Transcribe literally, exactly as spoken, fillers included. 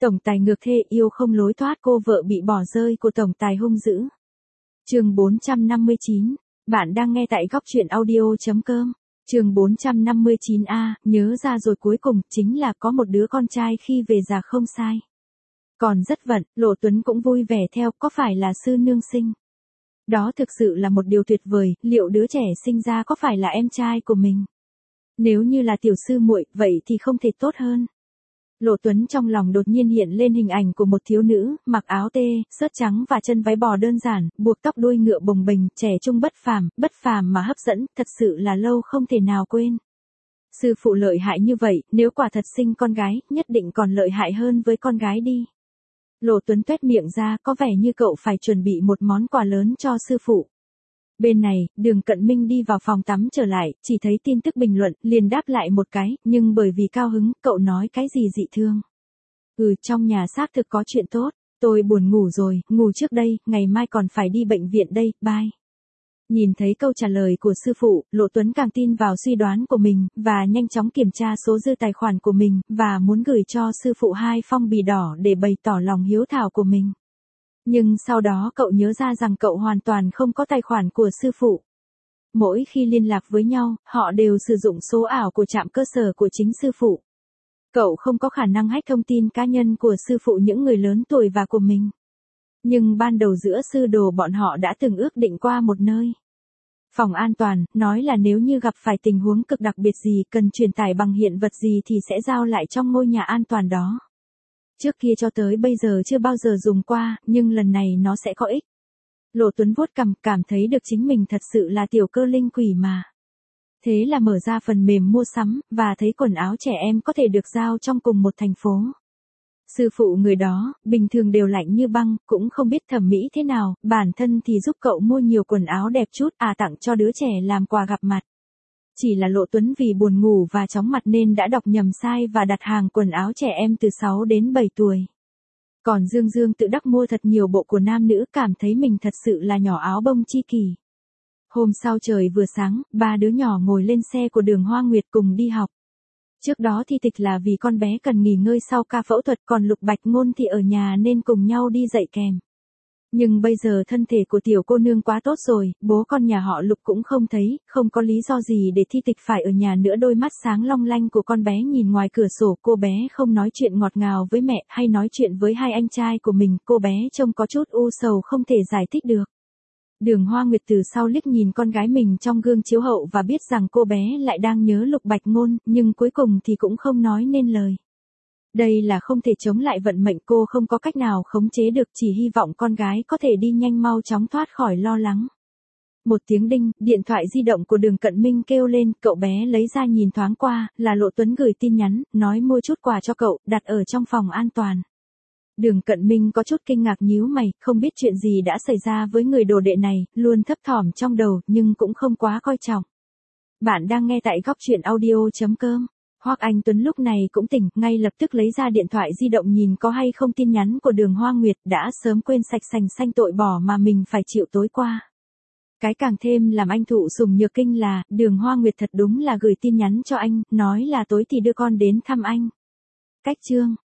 Tổng tài ngược thê yêu không lối thoát, cô vợ bị bỏ rơi của tổng tài hung dữ. Chương bốn trăm năm mươi chín. Bạn đang nghe tại góc truyện audio chấm com. Chương bốn trăm năm mươi chín A, nhớ ra rồi cuối cùng, chính là có một đứa con trai khi về già không sai. Còn rất vận, Lộ Tuấn cũng vui vẻ theo, có phải là sư nương sinh? Đó thực sự là một điều tuyệt vời, liệu đứa trẻ sinh ra có phải là em trai của mình? Nếu như là tiểu sư muội, vậy thì không thể tốt hơn. Lộ Tuấn trong lòng đột nhiên hiện lên hình ảnh của một thiếu nữ, mặc áo tê, sớt trắng và chân váy bò đơn giản, buộc tóc đuôi ngựa bồng bềnh, trẻ trung bất phàm, bất phàm mà hấp dẫn, thật sự là lâu không thể nào quên. Sư phụ lợi hại như vậy, nếu quả thật sinh con gái, nhất định còn lợi hại hơn với con gái đi. Lộ Tuấn tuét miệng ra, có vẻ như cậu phải chuẩn bị một món quà lớn cho sư phụ. Bên này, Đường Cận Minh đi vào phòng tắm trở lại, chỉ thấy tin tức bình luận, liền đáp lại một cái, nhưng bởi vì cao hứng, cậu nói cái gì dị thương. Ừ, trong nhà xác thực có chuyện tốt, tôi buồn ngủ rồi, ngủ trước đây, ngày mai còn phải đi bệnh viện đây, bye. Nhìn thấy câu trả lời của sư phụ, Lộ Tuấn càng tin vào suy đoán của mình, và nhanh chóng kiểm tra số dư tài khoản của mình, và muốn gửi cho sư phụ hai phong bì đỏ để bày tỏ lòng hiếu thảo của mình. Nhưng sau đó cậu nhớ ra rằng cậu hoàn toàn không có tài khoản của sư phụ. Mỗi khi liên lạc với nhau, họ đều sử dụng số ảo của trạm cơ sở của chính sư phụ. Cậu không có khả năng hack thông tin cá nhân của sư phụ những người lớn tuổi và của mình. Nhưng ban đầu giữa sư đồ bọn họ đã từng ước định qua một nơi. Phòng an toàn, nói là nếu như gặp phải tình huống cực đặc biệt gì, cần truyền tải bằng hiện vật gì thì sẽ giao lại trong ngôi nhà an toàn đó. Trước kia cho tới bây giờ chưa bao giờ dùng qua, nhưng lần này nó sẽ có ích. Lộ Tuấn vuốt cằm, cảm thấy được chính mình thật sự là tiểu cơ linh quỷ mà. Thế là mở ra phần mềm mua sắm, và thấy quần áo trẻ em có thể được giao trong cùng một thành phố. Sư phụ người đó, bình thường đều lạnh như băng, cũng không biết thẩm mỹ thế nào, bản thân thì giúp cậu mua nhiều quần áo đẹp chút, à tặng cho đứa trẻ làm quà gặp mặt. Chỉ là Lộ Tuấn vì buồn ngủ và chóng mặt nên đã đọc nhầm sai và đặt hàng quần áo trẻ em từ sáu đến bảy tuổi. Còn Dương Dương tự đắc mua thật nhiều bộ của nam nữ, cảm thấy mình thật sự là nhỏ áo bông chi kỷ. Hôm sau trời vừa sáng, ba đứa nhỏ ngồi lên xe của Đường Hoa Nguyệt cùng đi học. Trước đó thi tịch là vì con bé cần nghỉ ngơi sau ca phẫu thuật, còn Lục Bạch Ngôn thì ở nhà nên cùng nhau đi dạy kèm. Nhưng bây giờ thân thể của tiểu cô nương quá tốt rồi, bố con nhà họ Lục cũng không thấy, không có lý do gì để thi tịch phải ở nhà nữa. Đôi mắt sáng long lanh của con bé nhìn ngoài cửa sổ, cô bé không nói chuyện ngọt ngào với mẹ, hay nói chuyện với hai anh trai của mình, cô bé trông có chút u sầu không thể giải thích được. Đường Hoa Nguyệt từ sau liếc nhìn con gái mình trong gương chiếu hậu và biết rằng cô bé lại đang nhớ Lục Bạch Ngôn, nhưng cuối cùng thì cũng không nói nên lời. Đây là không thể chống lại vận mệnh, cô không có cách nào khống chế được, chỉ hy vọng con gái có thể đi nhanh mau chóng thoát khỏi lo lắng. Một tiếng đinh, điện thoại di động của Đường Cận Minh kêu lên, cậu bé lấy ra nhìn thoáng qua, là Lộ Tuấn gửi tin nhắn, nói mua chút quà cho cậu, đặt ở trong phòng an toàn. Đường Cận Minh có chút kinh ngạc nhíu mày, không biết chuyện gì đã xảy ra với người đồ đệ này, luôn thấp thỏm trong đầu, nhưng cũng không quá coi trọng. Bạn đang nghe tại góc truyện audio chấm com. Hoắc Anh Tuấn lúc này cũng tỉnh, ngay lập tức lấy ra điện thoại di động nhìn có hay không tin nhắn của Đường Hoa Nguyệt, đã sớm quên sạch sành xanh tội bỏ mà mình phải chịu tối qua. Cái càng thêm làm anh thụ sủng nhược kinh là, Đường Hoa Nguyệt thật đúng là gửi tin nhắn cho anh, nói là tối thì đưa con đến thăm anh. Cách chương